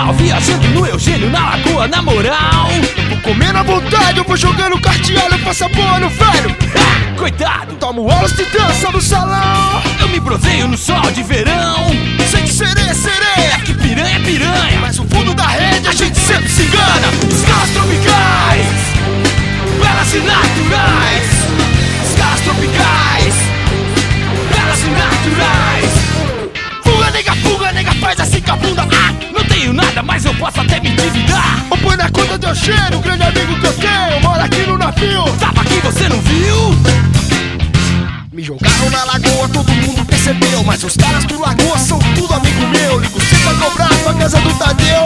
Natal, viajando no Eugênio, na Lagoa, na moral. Vou comer na vontade, eu vou jogando carteado, faça boa no velho. Coitado, tomo aulas de dança no salão. eu me broseio no sol de verão. Sei que sereia, sereia, Que piranha é piranha, mas o fundo da rede a gente sempre se engana. Escalas tropicais, belas e naturais. Escalas tropicais, belas e naturais. Fuga, nega, faz assim com a bunda. Não tenho nada, mas eu posso até me endividar. Ou põe na conta do cheiro, o grande amigo que eu tenho mora aqui no navio. Tava aqui, você não viu? Me jogaram na lagoa, todo mundo percebeu, mas os caras do Lagoa são tudo amigo meu. Ligo sempre pra cobrar pra casa do Tadeu.